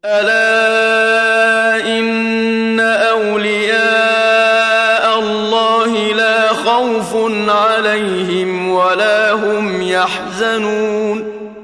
ألا إن أولياء الله لا خوف عليهم ولا هم يحزنون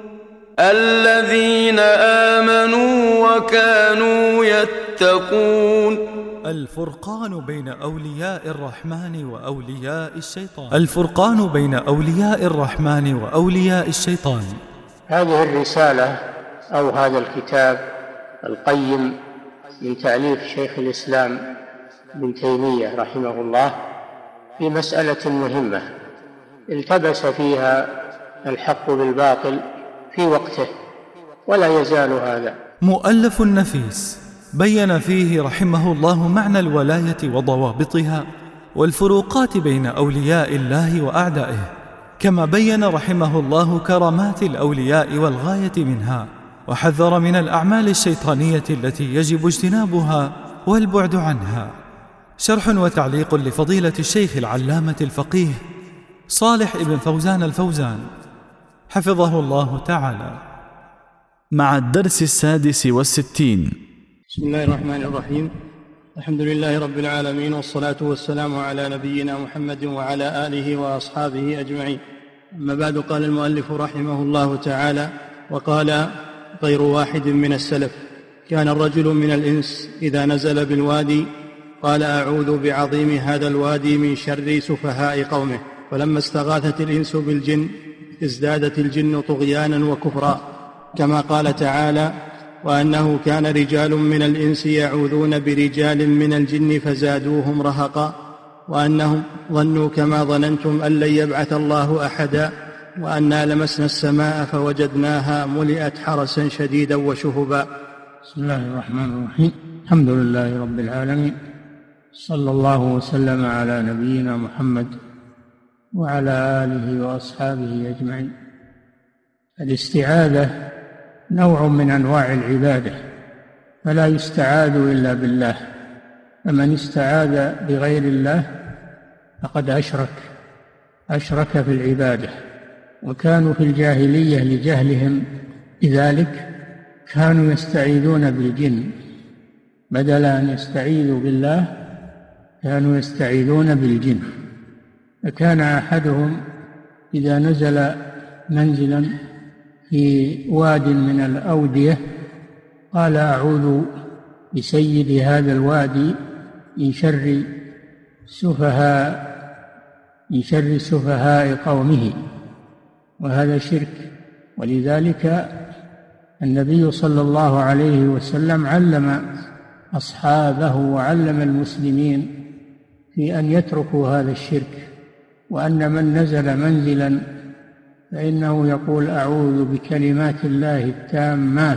الذين آمنوا وكانوا يتقون. الفرقان بين أولياء الرحمن وأولياء الشيطان. الفرقان بين أولياء الرحمن وأولياء الشيطان. هذه الرسالة أو هذا الكتاب القيم من تأليف شيخ الإسلام ابن تيمية رحمه الله في مسألة مهمة التبس فيها الحق بالباطل في وقته ولا يزال هذا. مؤلف نفيس بين فيه رحمه الله معنى الولاية وضوابطها والفروقات بين أولياء الله وأعدائه، كما بين رحمه الله كرامات الأولياء والغاية منها، وحذر من الأعمال الشيطانية التي يجب اجتنابها والبعد عنها. شرح وتعليق لفضيلة الشيخ العلامة الفقيه صالح ابن فوزان الفوزان حفظه الله تعالى، مع الدرس 66. بسم الله الرحمن الرحيم. الحمد لله رب العالمين، والصلاة والسلام على نبينا محمد وعلى آله وأصحابه أجمعين. أما بعد، قال المؤلف رحمه الله تعالى: وقال غير واحد من السلف: كان الرجل من الإنس إذا نزل بالوادي قال: أعوذ بعظيم هذا الوادي من شر سفهاء قومه. فلما استغاثت الإنس بالجن ازدادت الجن طغيانا وكفرا، كما قال تعالى: وأنه كان رجال من الإنس يعوذون برجال من الجن فزادوهم رهقا، وأنهم ظنوا كما ظننتم أن لن يبعث الله أحدا، وأنا لمسنا السماء فوجدناها ملئت حرسا شديدا وشهبا. بسم الله الرحمن الرحيم. الحمد لله رب العالمين، صلى الله وسلم على نبينا محمد وعلى آله وأصحابه أجمعين. الاستعاذة نوع من أنواع العبادة، فلا يستعاذ إلا بالله، فمن استعاذ بغير الله فقد أشرك في العبادة. وكانوا في الجاهلية لجهلهم بذلك كانوا يستعيذون بالجن، بدل أن يستعيذوا بالله كانوا يستعيذون بالجن. فكان أحدهم إذا نزل منزلا في واد من الأودية قال: أعوذ بسيد هذا الوادي من شر سفهاء قومه. وهذا شرك، ولذلك النبي صلى الله عليه وسلم علم أصحابه وعلم المسلمين في أن يتركوا هذا الشرك، وأن من نزل منزلا فإنه يقول: أعوذ بكلمات الله التامات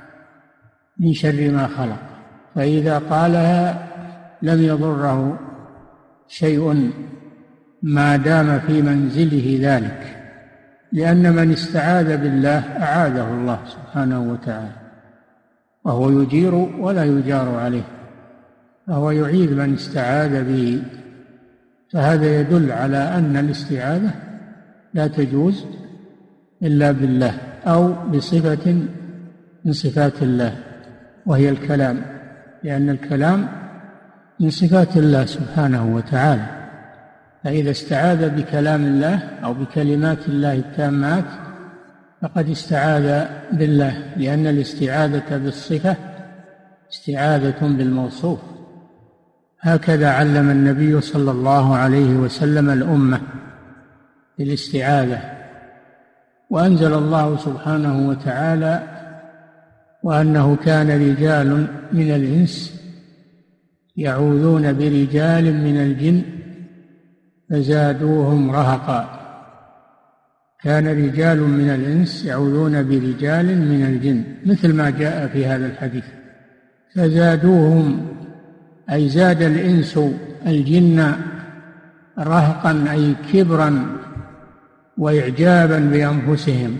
من شر ما خلق، فإذا قالها لم يضره شيء ما دام في منزله ذلك، لأن من استعاذ بالله أعاذه الله سبحانه وتعالى، وهو يجير ولا يجار عليه، فهو يعيذ من استعاذ به. فهذا يدل على أن الاستعاذة لا تجوز إلا بالله أو بصفة من صفات الله، وهي الكلام، لأن الكلام من صفات الله سبحانه وتعالى. فإذا استعاذ بكلام الله أو بكلمات الله التامات فقد استعاذ بالله، لأن الاستعاذة بالصفة استعاذة بالموصوف. هكذا علم النبي صلى الله عليه وسلم الأمة بالاستعاذة. وأنزل الله سبحانه وتعالى: وأنه كان رجال من الإنس يعوذون برجال من الجن فزادوهم رهقا. كان رجال من الإنس يعوذون برجال من الجن، مثل ما جاء في هذا الحديث. فزادوهم أي زاد الإنس الجن رهقا أي كبرا وإعجابا بأنفسهم،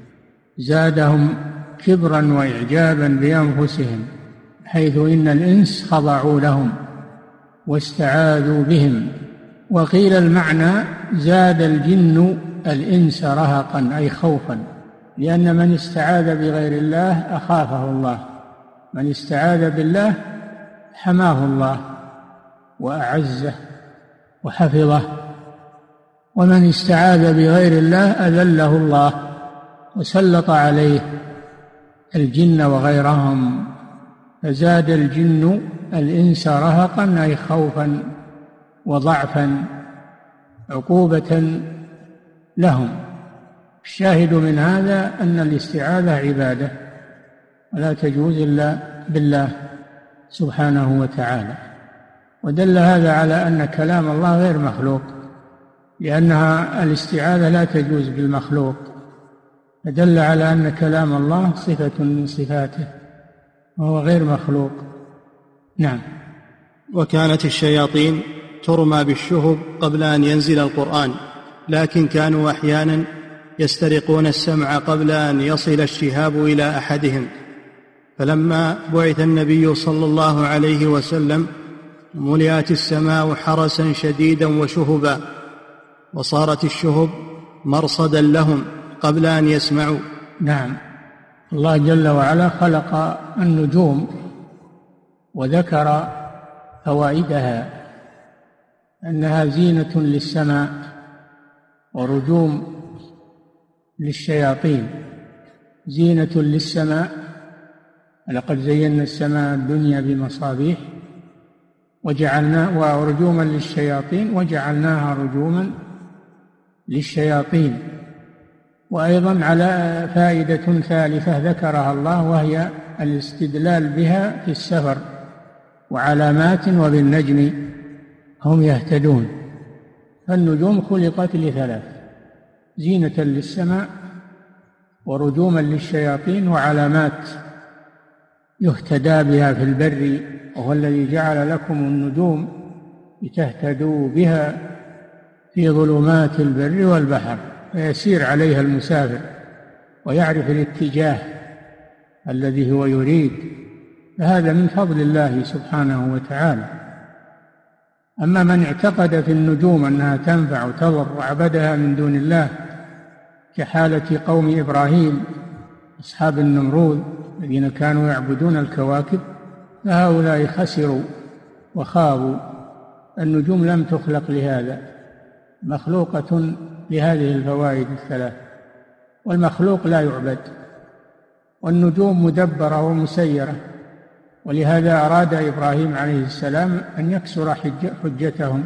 زادهم كبرا وإعجابا بأنفسهم، حيث إن الإنس خضعوا لهم واستعاذوا بهم. وقيل المعنى: زاد الجن الإنس رهقا أي خوفا، لأن من استعاذ بغير الله أخافه الله، من استعاذ بالله حماه الله وأعزه وحفظه، ومن استعاذ بغير الله أذله الله وسلط عليه الجن وغيرهم، فزاد الجن الإنس رهقا أي خوفا وضعفا عقوبة لهم. الشاهد من هذا أن الاستعاذة عبادة ولا تجوز إلا بالله سبحانه وتعالى، ودل هذا على أن كلام الله غير مخلوق، لأنها الاستعاذة لا تجوز بالمخلوق، فدل على أن كلام الله صفة من صفاته وهو غير مخلوق. نعم. وكانت الشياطين ترمى بالشهب قبل أن ينزل القرآن، لكن كانوا أحيانا يسترقون السمع قبل أن يصل الشهاب إلى أحدهم، فلما بعث النبي صلى الله عليه وسلم ملئت السماء حرسا شديدا وشهبا، وصارت الشهب مرصدا لهم قبل أن يسمعوا. نعم. الله جل وعلا خلق النجوم وذكر فوائدها، أنها زينة للسماء ورجوم للشياطين. زينة للسماء، لقد زينا السماء الدنيا بمصابيح ورجوما للشياطين وجعلناها رجوما للشياطين. وأيضا على فائدة ثالثة ذكرها الله، وهي الاستدلال بها في السفر وعلامات وبالنجم هم يهتدون. فالنجوم خلقت لثلاث: زينة للسماء ورجوما للشياطين وعلامات يهتدى بها في البر، وهو الذي جعل لكم النجوم لتهتدوا بها في ظلمات البر والبحر، فيسير عليها المسافر ويعرف الاتجاه الذي هو يريد، فهذا من فضل الله سبحانه وتعالى. أما من اعتقد في النجوم أنها تنفع وتضر وعبدها من دون الله كحالة قوم إبراهيم أصحاب النمرود الذين كانوا يعبدون الكواكب، فهؤلاء خسروا وخابوا. النجوم لم تخلق لهذا، مخلوقة لهذه الفوائد الثلاث، والمخلوق لا يعبد، والنجوم مدبرة ومسيرة. ولهذا أراد إبراهيم عليه السلام أن يكسر حجتهم،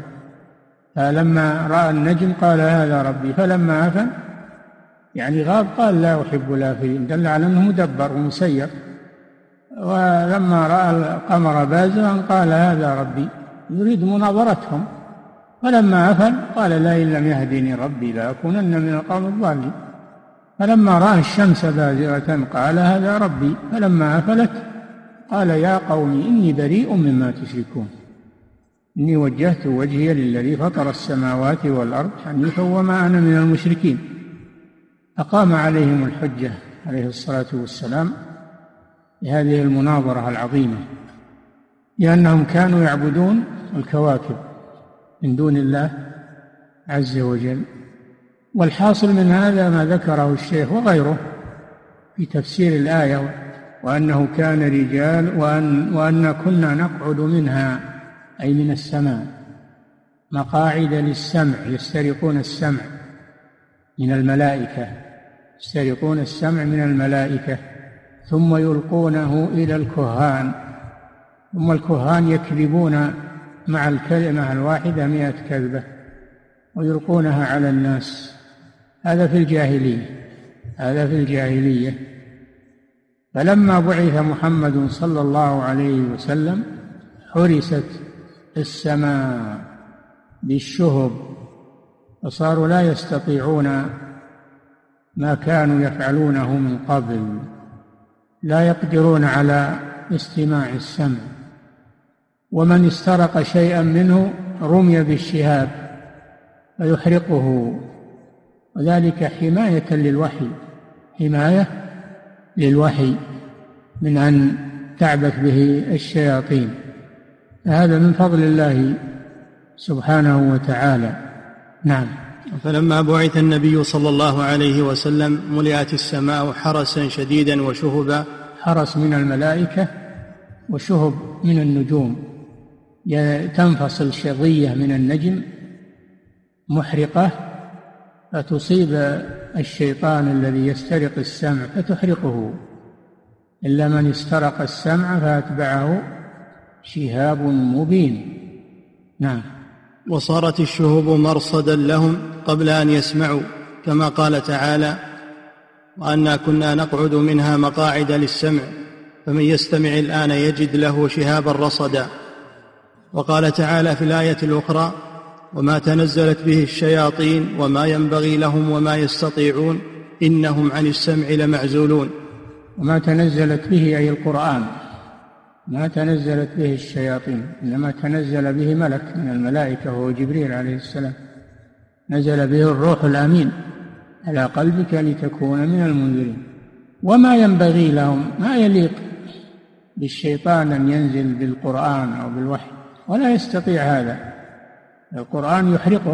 فلما رأى النجم قال هذا ربي، فلما أفل يعني غاب قال لا أحب الآفلين، دل على أنه مدبر ومسير. ولما رأى القمر بازغا قال هذا ربي، يريد مناظرتهم، فلما أفل قال لئن لم يهدني ربي لأكونن من القوم الضالين. فلما رأى الشمس بازغة قال هذا ربي، فلما أفلت قال يا قوم إني بريء مما تشركون، إني وجهت وجهي للذي فطر السماوات والأرض حنيفا وما أنا من المشركين. أقام عليهم الحجة عليه الصلاة والسلام بهذه المناظرة العظيمة، لأنهم كانوا يعبدون الكواكب من دون الله عز وجل. والحاصل من هذا ما ذكره الشيخ وغيره في تفسير الآية، وأنه كان رجال وأن كنا نقعد منها أي من السماء مقاعد للسمع، يسترقون السمع من الملائكة، يسترقون السمع من الملائكة ثم يلقونه إلى الكهان، ثم الكهان يكذبون مع الكلمة الواحدة 100 كذبة ويلقونها على الناس. هذا في الجاهلية. فلما بعث محمد صلى الله عليه وسلم حرست السماء بالشهب، فصاروا لا يستطيعون ما كانوا يفعلونه من قبل، لا يقدرون على استماع السمع. ومن استرق شيئا منه رمي بالشهاب فيحرقه، وذلك حماية للوحي من أن تعبث به الشياطين. هذا من فضل الله سبحانه وتعالى. نعم. فلما بعث النبي صلى الله عليه وسلم ملئت السماء حرسا شديدا وشهبا. حرس من الملائكة وشهب من النجوم، تنفصل شظية من النجم محرقة فتصيب الشيطان الذي يسترق السمع فتحرقه، إلا من استرق السمع فأتبعه شهاب مبين. نعم. وصارت الشهب مرصدا لهم قبل أن يسمعوا، كما قال تعالى: وأنا كنا نقعد منها مقاعد للسمع فمن يستمع الآن يجد له شهابا رصدا. وقال تعالى في الآية الأخرى: وما تنزلت به الشياطين وما ينبغي لهم وما يستطيعون إنهم عن السمع لمعزولون. وما تنزلت به أي القرآن، ما تنزلت به الشياطين، إنما تنزل به ملك من الملائكة وهو جبريل عليه السلام، نزل به الروح الأمين على قلبك لتكون من المنذرين. وما ينبغي لهم، ما يليق بالشيطان أن ينزل بالقرآن أو بالوحي، ولا يستطيع هذا، القرآن يحرقه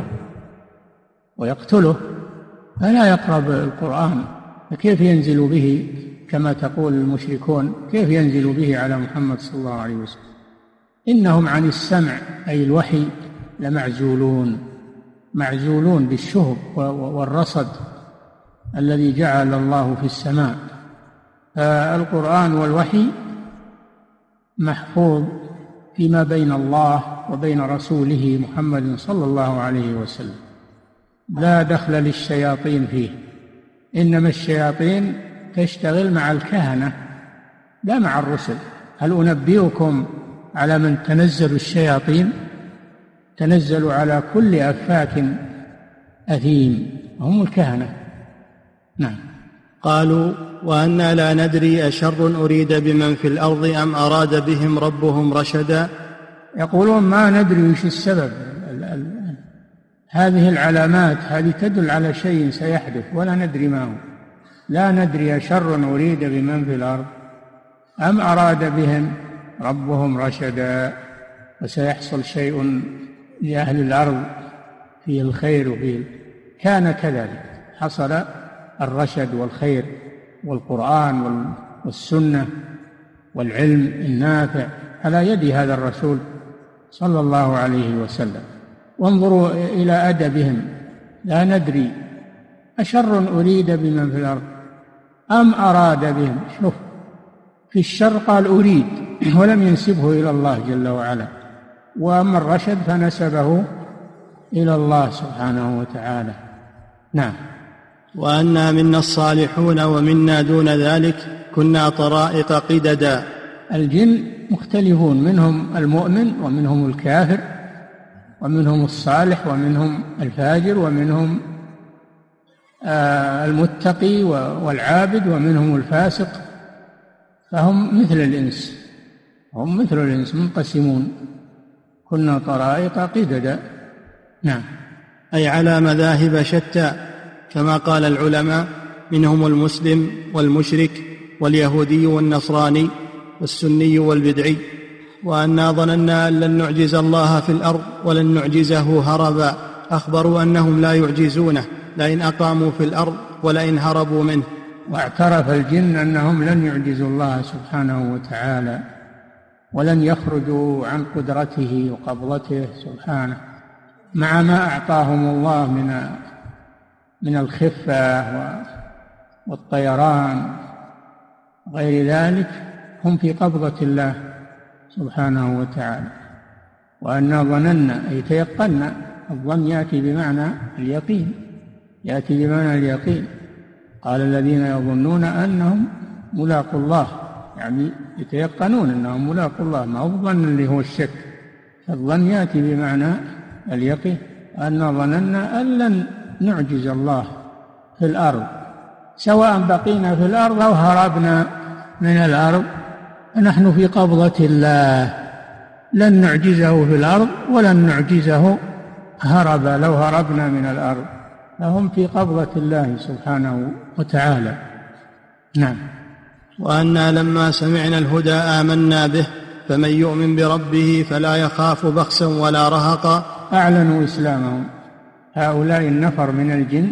ويقتله، فلا يقرب القرآن، فكيف ينزل به كما تقول المشركون؟ كيف ينزل به على محمد صلى الله عليه وسلم؟ إنهم عن السمع أي الوحي لمعزولون، معزولون بالشهب والرصد الذي جعل الله في السماء. فالقرآن والوحي محفوظ فيما بين الله وبين رسوله محمد صلى الله عليه وسلم، لا دخل للشياطين فيه، إنما الشياطين تشتغل مع الكهنة لا مع الرسل. هل أنبئكم على من تنزل الشياطين؟ تنزل على كل أفاك أثيم، هم الكهنة. نعم. قالوا: وأنا لا ندري أشر أريد بمن في الأرض أم أراد بهم ربهم رشدا. يقولون ما ندري وش السبب، هذه العلامات هذه تدل على شيء سيحدث ولا ندري ما هو. لا ندري أشر أريد بمن في الأرض أم أراد بهم ربهم رشدا، وسيحصل شيء لأهل الأرض فيه الخير وفيه كان كذلك، حصل الرشد والخير والقرآن والسنة والعلم النافع على يد هذا الرسول صلى الله عليه وسلم. وانظروا إلى أدبهم، لا ندري أشر أريد بمن في الأرض أم أراد بهم. شوف، في الشر قال أريد ولم ينسبه إلى الله جل وعلا، وأما الرشد فنسبه إلى الله سبحانه وتعالى. نعم. وأنا منا الصالحون ومنا دون ذلك كنا طرائق قددا. الجن مختلفون، منهم المؤمن ومنهم الكافر ومنهم الصالح ومنهم الفاجر ومنهم المتقي والعابد ومنهم الفاسق، فهم مثل الإنس، هم مثل الإنس منقسمون. كنا طرائق قددا. نعم. أي على مذاهب شتى، كما قال العلماء: منهم المسلم والمشرك واليهودي والنصراني والسني والبدعي. وأنا ظننا أن لن نعجز الله في الأرض ولن نعجزه هربا. أخبروا أنهم لا يعجزونه لئن أقاموا في الأرض ولئن هربوا منه. واعترف الجن أنهم لن يعجزوا الله سبحانه وتعالى ولن يخرجوا عن قدرته وقبضته سبحانه، مع ما أعطاهم الله من الخفة والطيران غير ذلك، هم في قبضة الله سبحانه وتعالى. وأنا ظننا أي تيقنا، الظن يأتي بمعنى اليقين، يأتي بمعنى اليقين. قال الذين يظنون أنهم ملاقوا الله، يعني يتيقنون أنهم ملاقوا الله، ما هو الظن اللي هو الشك، فالظن يأتي بمعنى اليقين. أنا ظننا أن لن نعجز الله في الأرض، سواء بقينا في الأرض أو هربنا من الأرض، نحن في قبضة الله، لن نعجزه في الأرض ولن نعجزه هربا لو هربنا من الأرض، فهم في قبضة الله سبحانه وتعالى. نعم. وأنا لما سمعنا الهدى آمنا به فمن يؤمن بربه فلا يخاف بخسا ولا رهقا. أعلنوا إسلامهم، هؤلاء النفر من الجن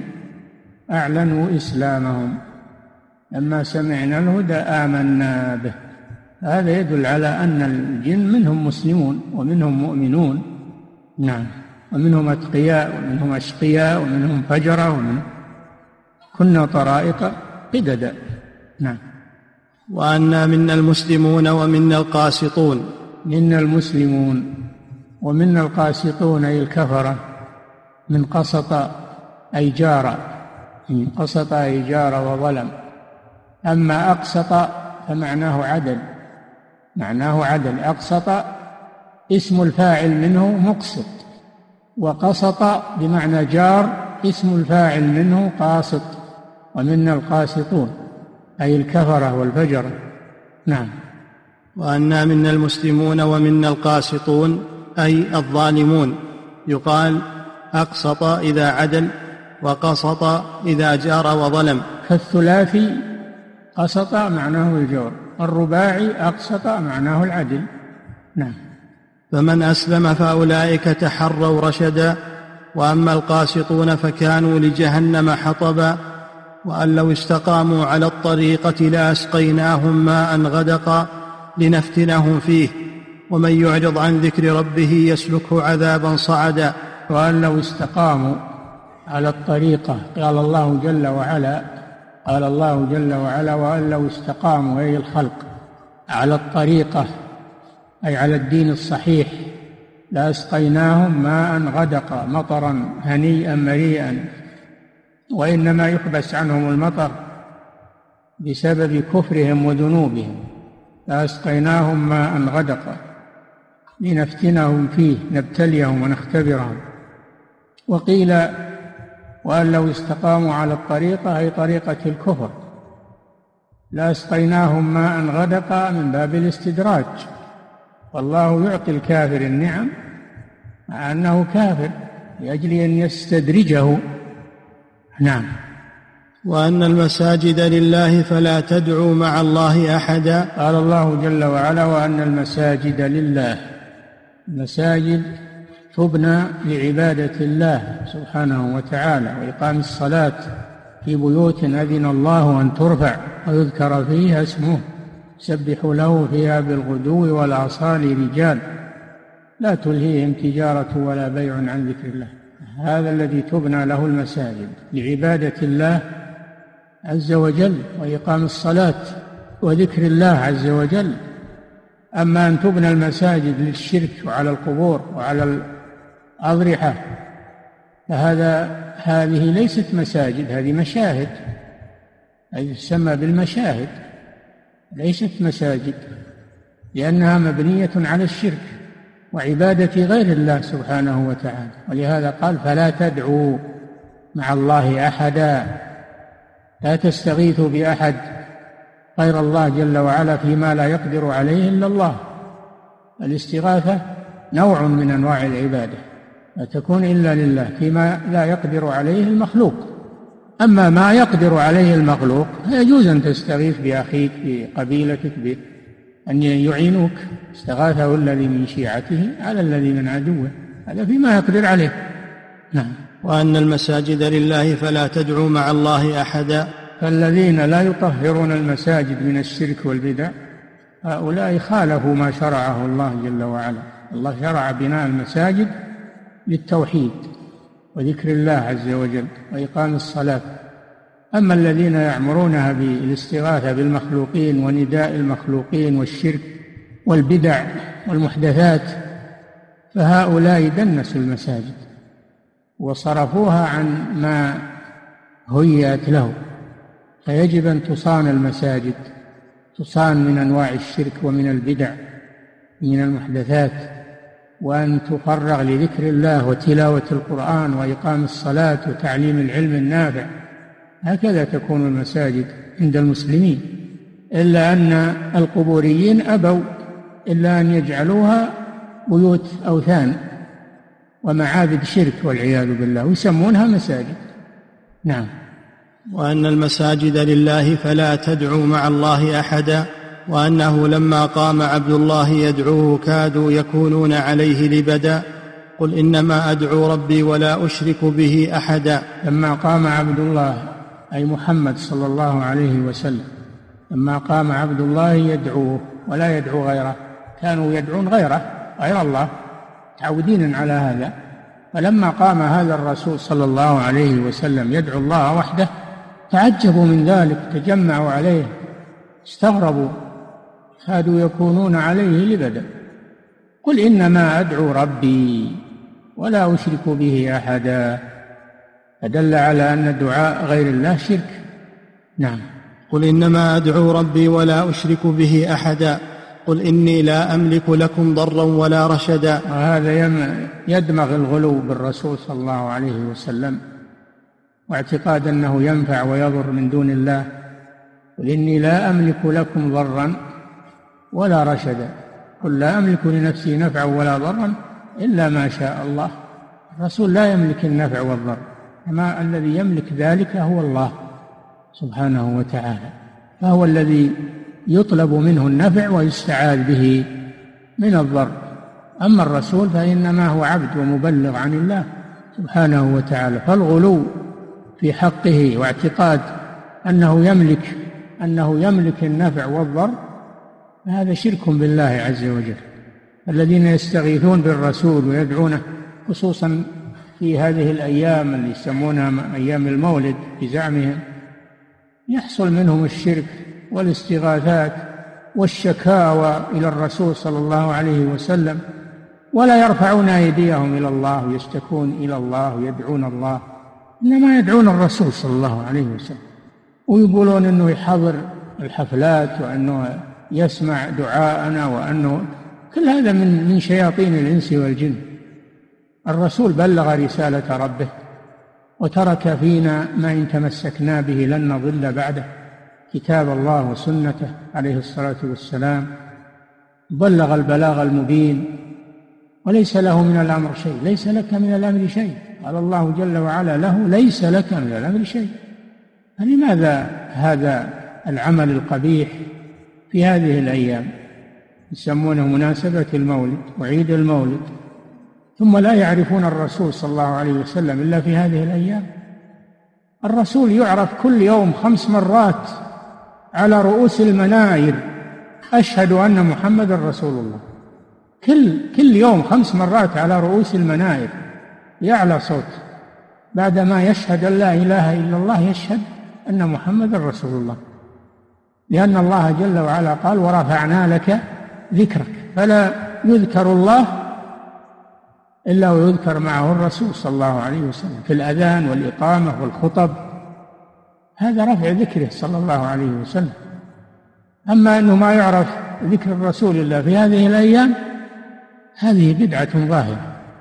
أعلنوا إسلامهم، لما سمعنا الهدى آمنا به هذا يدل على أن الجن منهم مسلمون ومنهم مؤمنون، نعم، ومنهم أتقياء ومنهم أشقياء ومنهم فجرة ومنهم كنا طرائق قددا، نعم. وأنا منا المسلمون ومنا القاسطون. منا المسلمون ومنا القاسطون أي الكفرة، من قسط أي جار، من قسط أي جار وظلم. أما أقسط فمعناه عدل، معناه عدل. أقسط اسم الفاعل منه مقسط، وقسط بمعنى جار اسم الفاعل منه قاسط. ومنا القاسطون أي الكفرة والفجرة، نعم. وأنا منا المسلمون ومنا القاسطون أي الظالمون. يقال أقسط إذا عدل، وقسط إذا جار وظلم. فالثلاثي قسط معناه الجور، الرباعي أقسط معناه العدل، نعم. فمن أسلم فأولئك تحروا رشدا، وأما القاسطون فكانوا لجهنم حطبا، وأن لو استقاموا على الطريقة لأسقيناهم ماء غدقا لنفتنهم فيه، ومن يعرض عن ذكر ربه يسلكه عذابا صعدا. وأن لو استقاموا على الطريقة، قال الله جل وعلا وأن لو استقاموا أي الخلق على الطريقة أي على الدين الصحيح لأسقيناهم ماء غدقا، مطرا هنيئا مريئا. وإنما يحبس عنهم المطر بسبب كفرهم وذنوبهم. لأسقيناهم ماء غدقا لنفتنهم فيه، نبتليهم ونختبرهم. وقيل وأن لو استقاموا على الطريقة أي طريقة الكفر لأسقيناهم ماء غدقا من باب الاستدراج، والله يعطي الكافر النعم مع أنه كافر لأجل أن يستدرجه، نعم. وأن المساجد لله فلا تدعوا مع الله أحدا. قال الله جل وعلا وأن المساجد لله. المساجد تبنى لعبادة الله سبحانه وتعالى وإقام الصلاة في بيوت أذن الله أن ترفع ويذكر فيها اسمه يسبح له فيها بالغدو والآصال رجال لا تلهيهم تجارة ولا بيع عن ذكر الله. هذا الذي تبنى له المساجد لعبادة الله عز وجل وإقام الصلاة وذكر الله عز وجل. أما أن تبنى المساجد للشرك وعلى القبور وعلى الأضرحة هذه ليست مساجد، هذه مشاهد، هذه تسمى بالمشاهد، ليست مساجد، لأنها مبنية على الشرك وعبادة غير الله سبحانه وتعالى. ولهذا قال فلا تدعوا مع الله أحدا، لا تستغيثوا بأحد غير الله جل وعلا فيما لا يقدر عليه إلا الله. الاستغاثة نوع من أنواع العبادة، لا تكون إلا لله فيما لا يقدر عليه المخلوق. أما ما يقدر عليه المخلوق يجوز أن تستغيث بأخيك بقبيلتك بأن يعينوك. استغاثه الذي من شيعته على الذي من عدوه، هذا فيما يقدر عليه، نعم. وأن المساجد لله فلا تدعوا مع الله أحدا. فالذين لا يطهرون المساجد من الشرك والبدع هؤلاء خالفوا ما شرعه الله جل وعلا. الله شرع بناء المساجد للتوحيد وذكر الله عز وجل وإقام الصلاة. أما الذين يعمرونها بالاستغاثة بالمخلوقين ونداء المخلوقين والشرك والبدع والمحدثات فهؤلاء دنسوا المساجد وصرفوها عن ما هيئت له. فيجب أن تصان المساجد، تصان من أنواع الشرك ومن البدع من المحدثات، وأن تفرغ لذكر الله وتلاوة القرآن وإقام الصلاة وتعليم العلم النافع. هكذا تكون المساجد عند المسلمين. إلا أن القبوريين أبوا إلا أن يجعلوها بيوت أوثان ومعابد شرك والعياذ بالله ويسمونها مساجد، نعم. وأن المساجد لله فلا تدعوا مع الله أحدا. وأنه لما قام عبد الله يدعوه كادوا يكونون عليه لبدا. قل إنما أدعو ربي ولا أشرك به أحدا. لما قام عبد الله أي محمد صلى الله عليه وسلم، لما قام عبد الله يدعوه ولا يدعو غيره، كانوا يدعون غيره غير الله متعودين على هذا. فلما قام هذا الرسول صلى الله عليه وسلم يدعو الله وحده تعجبوا من ذلك، تجمعوا عليه، استغربوا، كادوا يكونون عليه لبدا. قل إنما أدعو ربي ولا أشرك به أحدا، فدل على أن دعاء غير الله شرك. نعم. قل إنما أدعو ربي ولا أشرك به أحدا، قل إني لا أملك لكم ضرا ولا رشدا. وهذا يدمغ الغلو بالرسول صلى الله عليه وسلم واعتقاد أنه ينفع ويضر من دون الله. قل إني لا أملك لكم ضرا ولا رشدا، قل لا أملك لنفسي نفعا ولا ضرا إلا ما شاء الله. الرسول لا يملك النفع والضر، أما الذي يملك ذلك هو الله سبحانه وتعالى، فهو الذي يطلب منه النفع ويستعاذ به من الضر. أما الرسول فإنما هو عبد ومبلغ عن الله سبحانه وتعالى. فالغلو في حقه واعتقاد أنه يملك النفع والضر هذا شرك بالله عز وجل. الذين يستغيثون بالرسول ويدعونه خصوصا في هذه الأيام اللي يسمونها أيام المولد بزعمهم يحصل منهم الشرك والاستغاثات والشكاوى إلى الرسول صلى الله عليه وسلم، ولا يرفعون أيديهم إلى الله ويشتكون إلى الله ويدعون الله، إنما يدعون الرسول صلى الله عليه وسلم، ويقولون أنه يحضر الحفلات وأنه يسمع دعاءنا وأنه كل هذا من شياطين الإنس والجن. الرسول بلغ رسالة ربه وترك فينا ما إن تمسكنا به لن نضل بعده، كتاب الله وسنته عليه الصلاة والسلام، بلغ البلاغ المبين وليس له من الأمر شيء. ليس لك من الأمر شيء، قال الله جل وعلا له ليس لك من الأمر شيء. فلماذا هذا العمل القبيح في هذه الأيام يسمونه مناسبة المولد وعيد المولد، ثم لا يعرفون الرسول صلى الله عليه وسلم إلا في هذه الأيام؟ الرسول يعرف كل يوم 5 مرات على رؤوس المناير، أشهد أن محمد رسول الله. كل يوم 5 مرات على رؤوس المناير يعلى صوت، بعدما يشهد أن لا إله إلا الله يشهد أن محمد رسول الله، لأن الله جل وعلا قال ورفعنا لك ذكرك، فلا يذكر الله إلا ويذكر معه الرسول صلى الله عليه وسلم في الأذان والإقامة والخطب، هذا رفع ذكره صلى الله عليه وسلم. أما أنه ما يعرف ذكر الرسول إلا في هذه الأيام هذه بدعة ظاهرة.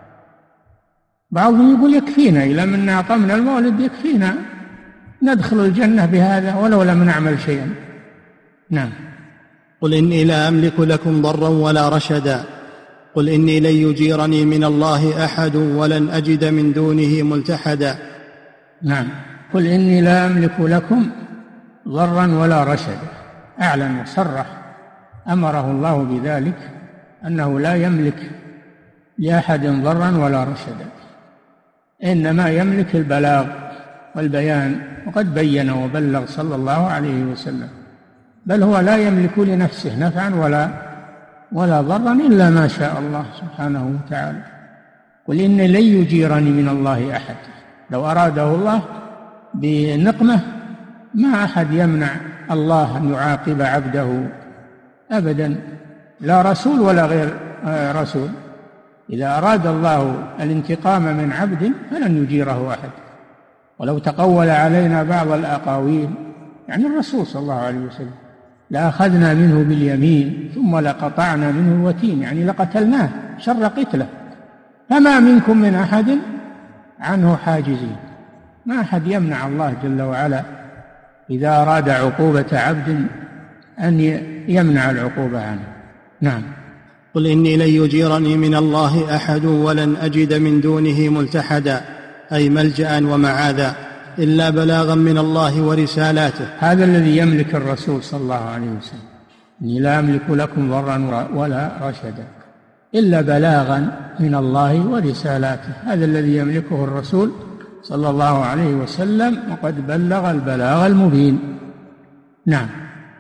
بعضهم يقول يكفينا إلى من أعطمنا المولد، يكفينا ندخل الجنة بهذا ولو لم نعمل شيئا. نعم. قل إني لا أملك لكم ضرا ولا رشدا، قل إني لن يجيرني من الله أحد ولن أجد من دونه ملتحدا. نعم. قل إني لا أملك لكم ضرا ولا رشدا، أعلن وصرح، أمره الله بذلك أنه لا يملك لأحد ضرا ولا رشدا، إنما يملك البلاغ والبيان، وقد بين وبلغ صلى الله عليه وسلم، بل هو لا يملك لنفسه نفعا ولا ضرا إلا ما شاء الله سبحانه وتعالى. قل إني لن يجيرني من الله أحد، لو أراده الله بنقمة ما أحد يمنع الله أن يعاقب عبده أبدا، لا رسول ولا غير رسول. إذا أراد الله الانتقام من عبد فلن يجيره أحد. ولو تقول علينا بعض الأقاويل، يعني الرسول صلى الله عليه وسلم، لأخذنا منه باليمين ثم لقطعنا منه الوتين، يعني لقتلناه شر قتله، فما منكم من أحد عنه حاجزين. ما أحد يمنع الله جل وعلا إذا أراد عقوبة عبد أن يمنع العقوبة عنه. نعم. قل إني لن يجيرني من الله أحد ولن أجد من دونه ملتحدا، أي ملجأ ومعاذا، إلا بلاغا من الله ورسالاته. هذا الذي يملك الرسول صلى الله عليه وسلم، إني لا أملك لكم ضرا ولا رشدا إلا بلاغا من الله ورسالاته، هذا الذي يملكه الرسول صلى الله عليه وسلم، وقد بلغ البلاغ المبين. نعم.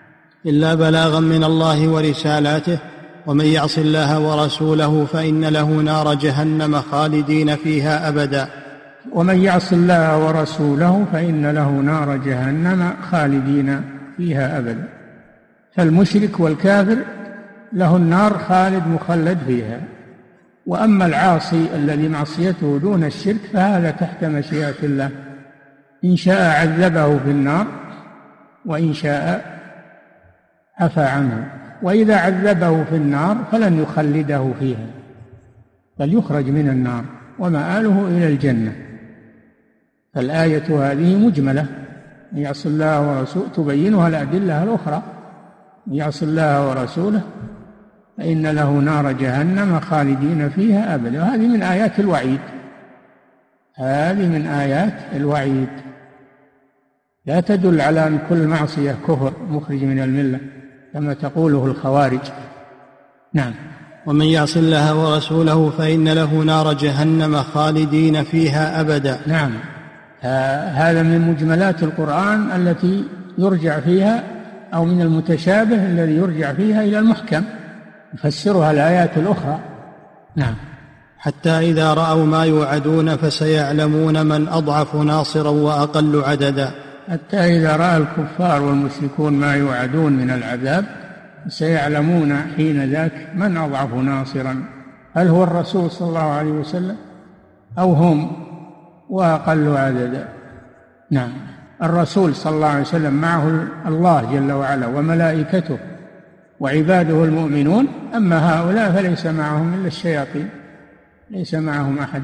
إلا بلاغا من الله ورسالاته، ومن يعص الله ورسوله فإن له نار جهنم خالدين فيها أبدا. ومن يعص الله ورسوله فإن له نار جهنم خالدين فيها أبدا. فالمشرك والكافر له النار خالد مخلد فيها. وأما العاصي الذي معصيته دون الشرك فهذا تحت مشيئة الله، إن شاء عذبه في النار وإن شاء عفى عنه. وإذا عذبه في النار فلن يخلده فيها بل يخرج من النار ومآله إلى الجنة. فالآية هذه مجملة، يعص الله ورسوله تبينها الأدلة الأخرى. يعص الله ورسوله فإن له نار جهنم خالدين فيها أبدا. وهذه من آيات الوعيد، هذه من آيات الوعيد، لا تدل على أن كل معصية كفر مخرج من الملة كما تقوله الخوارج. نعم. ومن يعص الله ورسوله فإن له نار جهنم خالدين فيها أبدا. نعم، هذا من مجملات القرآن التي يرجع فيها، أو من المتشابه الذي يرجع فيها إلى المحكم يفسرها الآيات الأخرى. نعم. حتى إذا رأوا ما يوعدون فسيعلمون من أضعف ناصرا وأقل عددا. حتى إذا رأى الكفار والمشركون ما يوعدون من العذاب سيعلمون حين ذاك من أضعف ناصرا، هل هو الرسول صلى الله عليه وسلم أو هم وأقل عددا. نعم. الرسول صلى الله عليه وسلم معه الله جل وعلا وملائكته وعباده المؤمنون، أما هؤلاء فليس معهم إلا الشياطين، ليس معهم أحد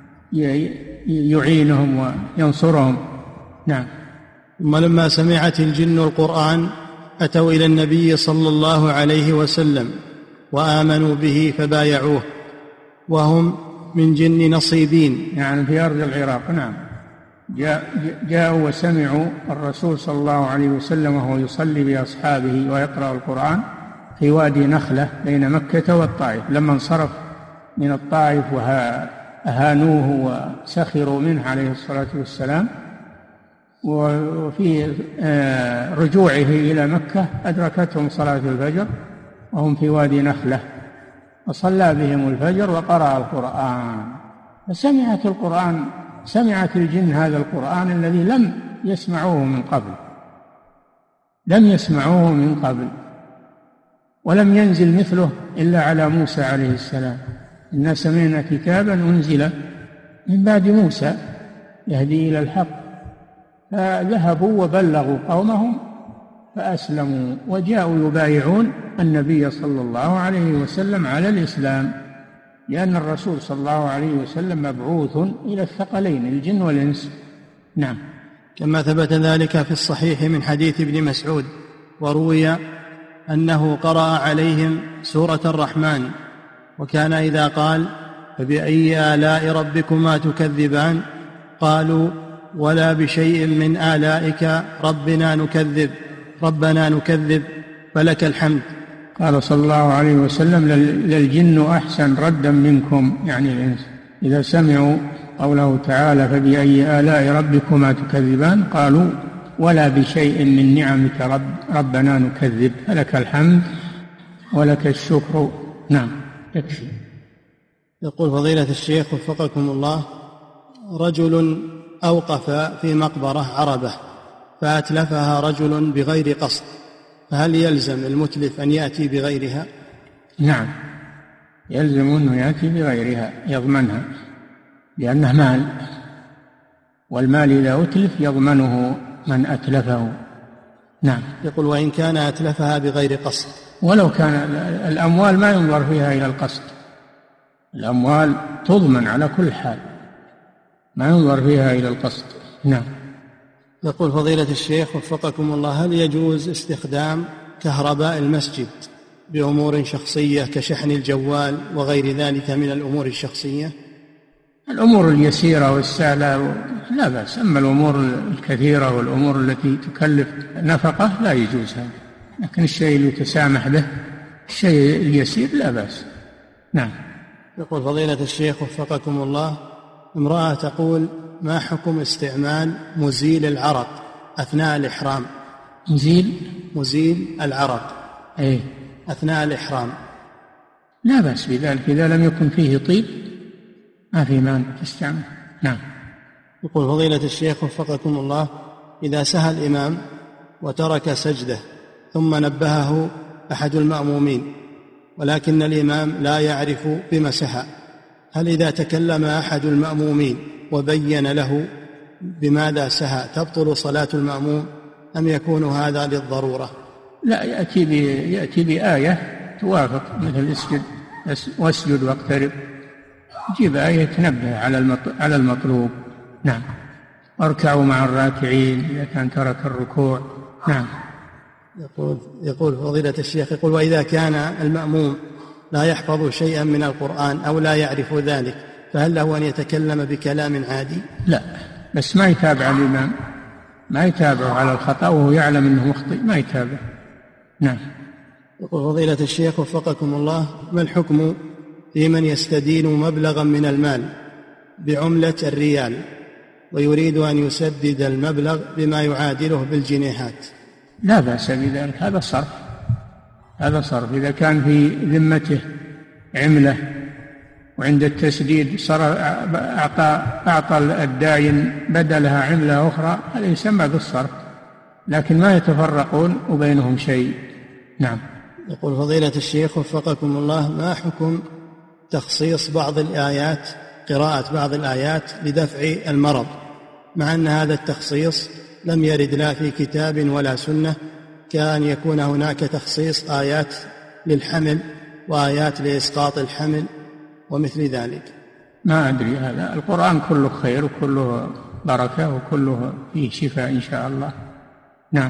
يعينهم وينصرهم. نعم. ثم لما سمعت الجن القرآن أتوا إلى النبي صلى الله عليه وسلم وآمنوا به فبايعوه، وهم من جن نصيبين، يعني في أرض العراق. نعم. جاءوا وسمعوا الرسول صلى الله عليه وسلم وهو يصلي بأصحابه ويقرأ القرآن في وادي نخلة بين مكة والطائف، لما انصرف من الطائف وأهانوه وسخروا منه عليه الصلاة والسلام، وفي رجوعه إلى مكة أدركتهم صلاة الفجر وهم في وادي نخلة، وصلى بهم الفجر وقرأ القرآن، فسمعت القرآن، سمعت الجن هذا القرآن الذي لم يسمعوه من قبل، لم يسمعوه من قبل، ولم ينزل مثله إلا على موسى عليه السلام. إنا سمعنا كتابا أنزل من بعد موسى يهدي إلى الحق، فذهبوا وبلغوا قومهم فأسلموا وجاءوا يبايعون النبي صلى الله عليه وسلم على الإسلام، لأن الرسول صلى الله عليه وسلم مبعوث إلى الثقلين الجن والإنس. نعم. كما ثبت ذلك في الصحيح من حديث ابن مسعود، وروي أنه قرأ عليهم سورة الرحمن، وكان إذا قال فبأي آلاء ربكما تكذبان قالوا ولا بشيء من آلائك ربنا نكذب فلك الحمد. قال صلى الله عليه وسلم للجن أحسن ردا منكم، يعني الإنس، إذا سمعوا قوله تعالى فبأي آلاء ربكما تكذبان قالوا ولا بشيء من نعمك ربنا نكذب فلك الحمد ولك الشكر. نعم. يكفي. يقول فضيلة الشيخ وفقكم الله، رجل أوقف في مقبرة عربة فأتلفها رجل بغير قصد، فهل يلزم المتلف أن يأتي بغيرها؟ نعم، يلزم أنه يأتي بغيرها يضمنها، لأنه مال، والمال إذا أتلف يضمنه من أتلفه. نعم. يقول وإن كان أتلفها بغير قصد، ولو كان الأموال ما ينظر فيها إلى القصد، الأموال تضمن على كل حال، ما ينظر فيها إلى القصد. نعم. يقول فضيلة الشيخ وفقكم الله، هل يجوز استخدام كهرباء المسجد بأمور شخصية كشحن الجوال وغير ذلك من الأمور الشخصية؟ الأمور اليسيرة والسهلة لا بأس، أما الأمور الكثيرة والأمور التي تكلف نفقة لا يجوز هذا، لكن الشيء اللي يتسامح به الشيء اليسير لا بأس. نعم. يقول فضيلة الشيخ وفقكم الله، امرأة تقول ما حكم استعمال مزيل العرق أثناء الإحرام؟ مزيل العرق أي أثناء الإحرام. لا بأس بذلك إذا لم يكن فيه طيب، ما في مانع تستعمل. نعم. يقول فضيلة الشيخ وفقكم الله: إذا سهى الإمام وترك سجدة ثم نبهه أحد المأمومين ولكن الإمام لا يعرف بما سهى، هل إذا تكلم أحد المأمومين وبين له بماذا سهى تبطل صلاة المأموم أم يكون هذا للضرورة؟ لا، يأتي بآية توافق، مثل واسجد واقترب، يجيب آية تنبه على المطلوب. نعم. واركعوا مع الراكعين إذا كان ترك الركوع. نعم. يقول فضيلة الشيخ: يقول وإذا كان المأموم لا يحفظ شيئا من القرآن أو لا يعرف ذلك فهل له أن يتكلم بكلام عادي؟ لا، بس ما يتابع الإمام، ما يتابعه على الخطأ وهو يعلم أنه مخطئ، ما يتابع. نعم. يقول فضيلة الشيخ وفقكم الله: ما الحكم في من يستدين مبلغا من المال بعملة الريال ويريد أن يسدد المبلغ بما يعادله بالجنيهات؟ لا بأس بذلك، هذا صرف إذا كان في ذمته عملة وعند التسديد أعطى الداين بدلها عملة أخرى، هذا يسمى بالصرف، لكن ما يتفرقون وبينهم شيء. نعم. يقول فضيلة الشيخ وفقكم الله: ما حكم تخصيص بعض الآيات، قراءة بعض الآيات لدفع المرض، مع أن هذا التخصيص لم يرد لا في كتاب ولا سنة، كأن يكون هناك تخصيص آيات للحمل وآيات لإسقاط الحمل ومثل ذلك؟ ما أدري، هذا القرآن كله خير وكله بركة وكله فيه شفاء إن شاء الله. نعم.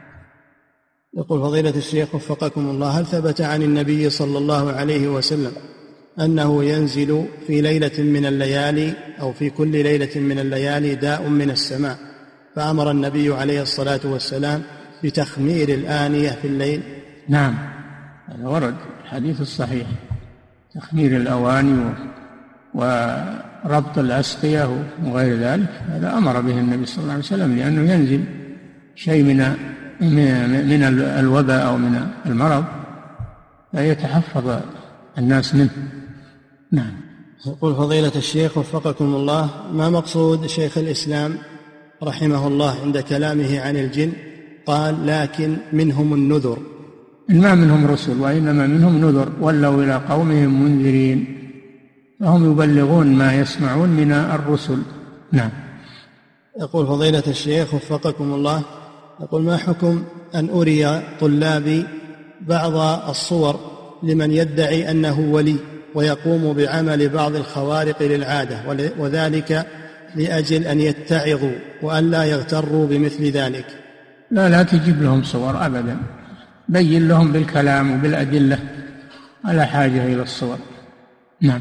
يقول فضيلة الشيخ وفقكم الله: هل ثبت عن النبي صلى الله عليه وسلم أنه ينزل في ليلة من الليالي أو في كل ليلة من الليالي داء من السماء فأمر النبي عليه الصلاة والسلام بتخمير الآنية في الليل؟ نعم، هذا ورد الحديث الصحيح، تخمير الأواني وربط الأسقية وغير ذلك، هذا أمر به النبي صلى الله عليه وسلم، لأنه ينزل شيء من الوباء أو من المرض فيتحفظ الناس منه. نعم. يقول فضيلة الشيخ وفقكم الله: ما مقصود شيخ الإسلام رحمه الله عند كلامه عن الجن قال لكن منهم النذر؟ ما منهم رسل وإنما منهم نذر، ولوا إلى قومهم منذرين، فهم يبلغون ما يسمعون من الرسل. نعم. يقول فضيلة الشيخ وفقكم الله: يقول ما حكم أن أري طلابي بعض الصور لمن يدعي أنه ولي ويقوم بعمل بعض الخوارق للعادة، وذلك لأجل أن يتعظوا وأن لا يغتروا بمثل ذلك؟ لا تجيب لهم صور أبدا، بين لهم بالكلام وبالأدلة، ولا حاجة إلى الصور. نعم.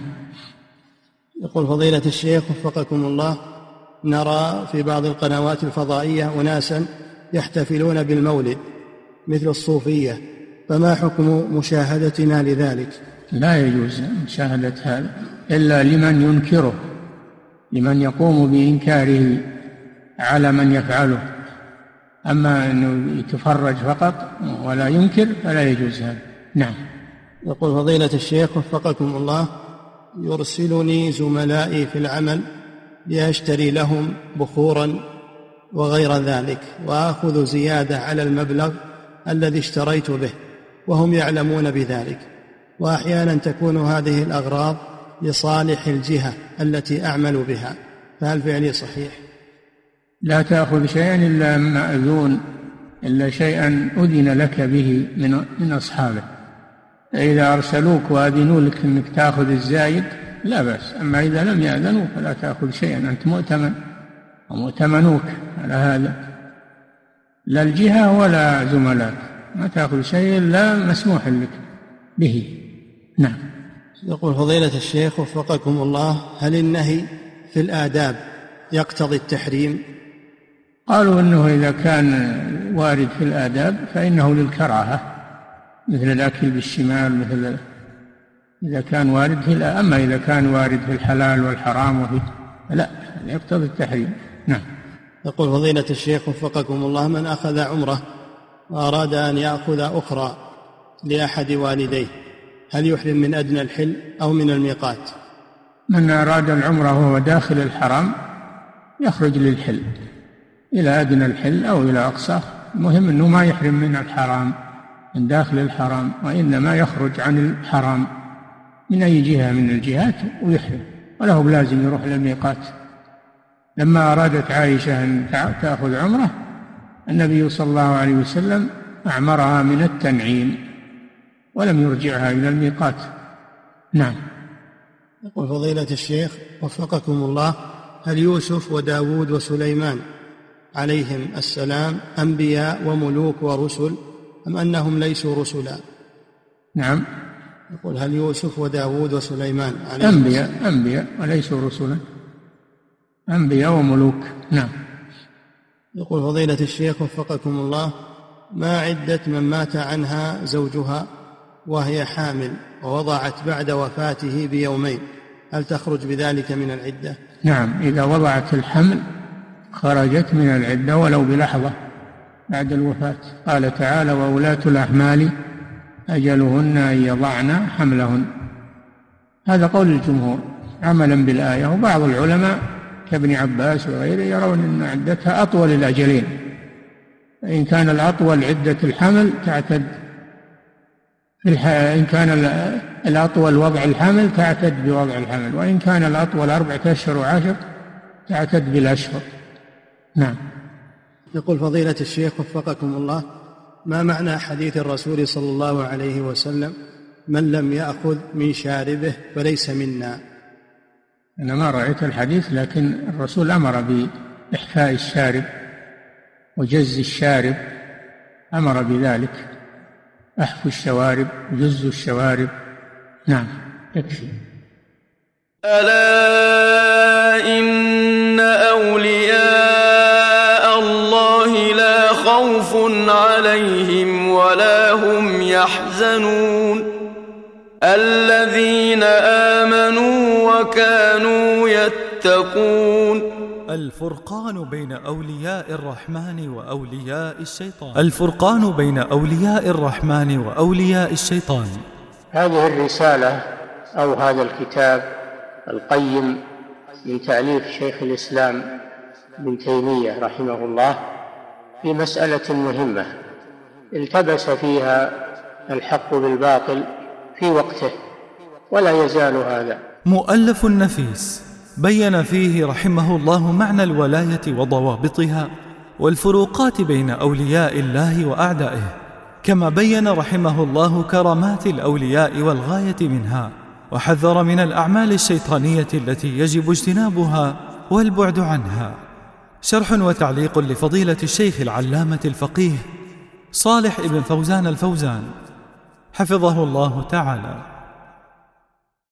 يقول فضيلة الشيخ وفقكم الله: نرى في بعض القنوات الفضائية أناسا يحتفلون بالمولد مثل الصوفية، فما حكم مشاهدتنا لذلك؟ لا يجوز مشاهدة هذا إلا لمن ينكره، لمن يقوم بإنكاره على من يفعله، أما أنه يتفرج فقط ولا ينكر فلا يجوز هذا. نعم. يقول فضيلة الشيخ وفقكم الله: يرسلني زملائي في العمل لأشتري لهم بخورا وغير ذلك وآخذ زيادة على المبلغ الذي اشتريت به وهم يعلمون بذلك، وأحيانا تكون هذه الأغراض لصالح الجهة التي أعمل بها، فهل فعلي صحيح؟ لا تأخذ شيئا إلا مأذون، إلا شيئا أذن لك به من أصحابه، إذا أرسلوك وأذنوا لك أنك تأخذ الزايد لا بأس، أما إذا لم يأذنوا فلا تأخذ شيئا، أنت مؤتمن ومؤتمنوك على هذا، لا الجهة ولا زملاك، ما تأخذ شيء لا مسموح لك به. نعم. يقول فضيلة الشيخ وفقكم الله: هل النهي في الآداب يقتضي التحريم؟ قالوا إنه إذا كان وارد في الآداب فإنه للكراهة، مثل الأكل بالشمال، مثل إذا كان وارد في أما إذا كان وارد في الحلال والحرام وفي لا يقتضي التحريم. نعم. يقول فضيلة الشيخ وفقكم الله: من أخذ عمره وأراد أن يأخذ أخرى لأحد والديه، هل يحرم من أدنى الحل أو من الميقات؟ من أراد العمرة وهو داخل الحرام يخرج للحل إلى أدنى الحل أو إلى أقصاه، المهم أنه ما يحرم من الحرام من داخل الحرام، وإنما يخرج عن الحرام من أي جهة من الجهات ويحرم، وله بلازم يروح للميقات. لما أرادت عائشة أن تأخذ عمرة النبي صلى الله عليه وسلم أعمرها من التنعيم ولم يرجعها إلى الميقات. نعم. يقول فضيلة الشيخ وفقكم الله، هل يوسف وداود وسليمان عليهم السلام أنبياء وملوك ورسل أم أنهم ليسوا رسلا؟ نعم. يقول هل يوسف وداود وسليمان عليهم أنبياء وليسوا رسلا، أنبياء وملوك. نعم. يقول فضيلة الشيخ وفقكم الله، ما عدة من مات عنها زوجها وهي حامل ووضعت بعد وفاته بيومين، هل تخرج بذلك من العدة؟ نعم، إذا وضعت الحمل خرجت من العدة ولو بلحظة بعد الوفاة. قال تعالى: وولاة الأحمال أجلهن أن يضعن حملهن. هذا قول الجمهور عملا بالآية، وبعض العلماء كابن عباس وغيره يرون أن عدتها أطول الأجلين، إن كان الأطول عدة الحمل تعتد إن كان الأطول وضع الحمل تعتد بوضع الحمل، وإن كان الأطول 4 أشهر و10 تعتد بالأشهر. نعم. يقول فضيلة الشيخ وفقكم الله، ما معنى حديث الرسول صلى الله عليه وسلم: من لم يأخذ من شاربه فليس منا؟ أنا ما رأيت الحديث، لكن الرسول أمر بإحفاء الشارب وجز الشارب، أمر بذلك، أحفوا الشوارب وجزوا الشوارب. نعم، يكفي. ألا إن أولياء الله لا خوف عليهم ولا هم يحزنون الذين آمنوا وكانوا يتقون. الفرقان بين أولياء الرحمن وأولياء الشيطان. الفرقان بين أولياء الرحمن وأولياء الشيطان. هذه الرسالة أو هذا الكتاب القيم من تأليف شيخ الإسلام ابن تيمية رحمه الله في مسألة مهمة التبس فيها الحق بالباطل في وقته، ولا يزال هذا. مؤلف نفيس بين فيه رحمه الله معنى الولاية وضوابطها والفروقات بين أولياء الله وأعدائه، كما بين رحمه الله كرامات الأولياء والغاية منها، وحذر من الأعمال الشيطانية التي يجب اجتنابها والبعد عنها. شرح وتعليق لفضيلة الشيخ العلامة الفقيه صالح ابن فوزان الفوزان حفظه الله تعالى.